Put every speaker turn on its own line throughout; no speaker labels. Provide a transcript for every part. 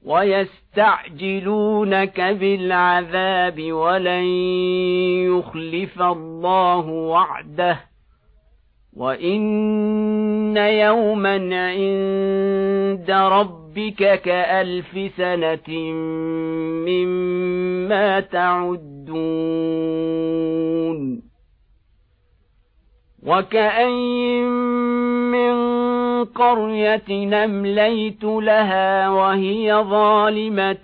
ويستعجلونك بالعذاب ولن يخلف الله وعده وإن يوما عند ربك كألف سنة مما تعدون وكأين من قرية أمليت لها وهي ظالمة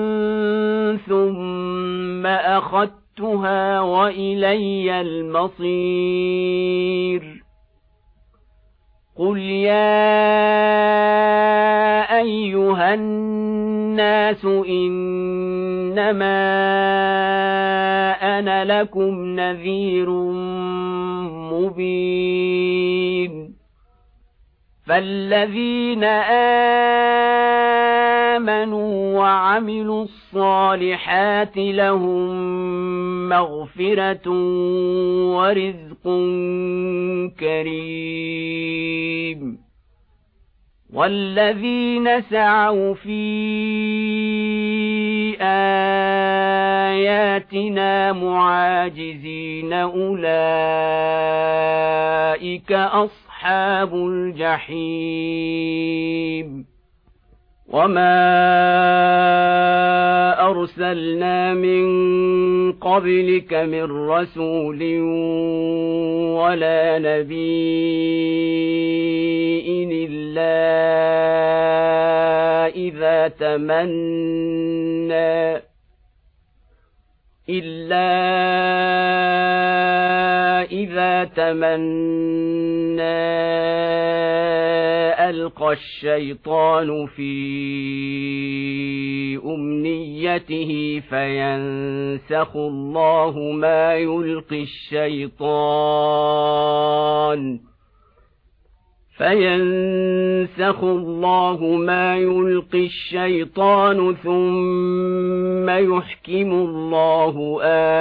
ثم أخذتها وإلي المصير قل يا أيها الناس إنما أنا لكم نذير مبين فالذين آمنوا وعملوا الصالحات لهم مغفرة ورزق كريم والذين سعوا في آياتنا معاجزين أولئك أصحاب الجحيم وما أرسلنا من قبلك من رسول ولا نبي إلا إذا تمنى ألقى الشيطان في أمنيته فينسخ الله ما يلقي الشيطان ثم يحكم الله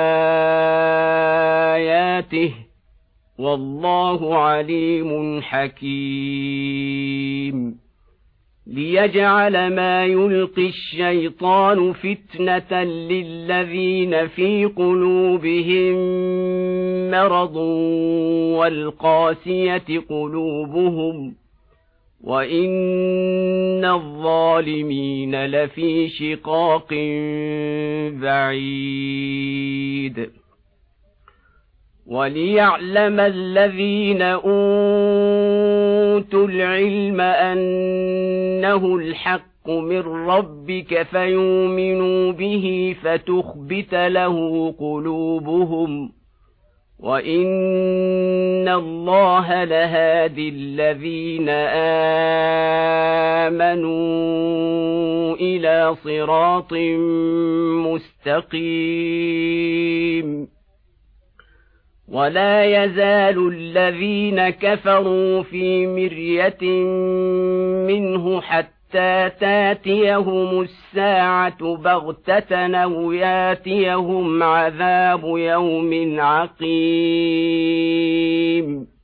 آياته والله عليم حكيم ليجعل ما يلقي الشيطان فتنة للذين في قلوبهم مرض والقاسية قلوبهم وإن الظالمين لفي شقاق بعيد وليعلم الذين أوتوا العلم أنه الحق من ربك فيؤمنوا به فتخبت له قلوبهم وإن الله لهادي الذين آمنوا إلى صراط مستقيم ولا يزال الذين كفروا في مرية منه حتى تاتيهم الساعة بغتة أو ياتيهم عذاب يوم عقيم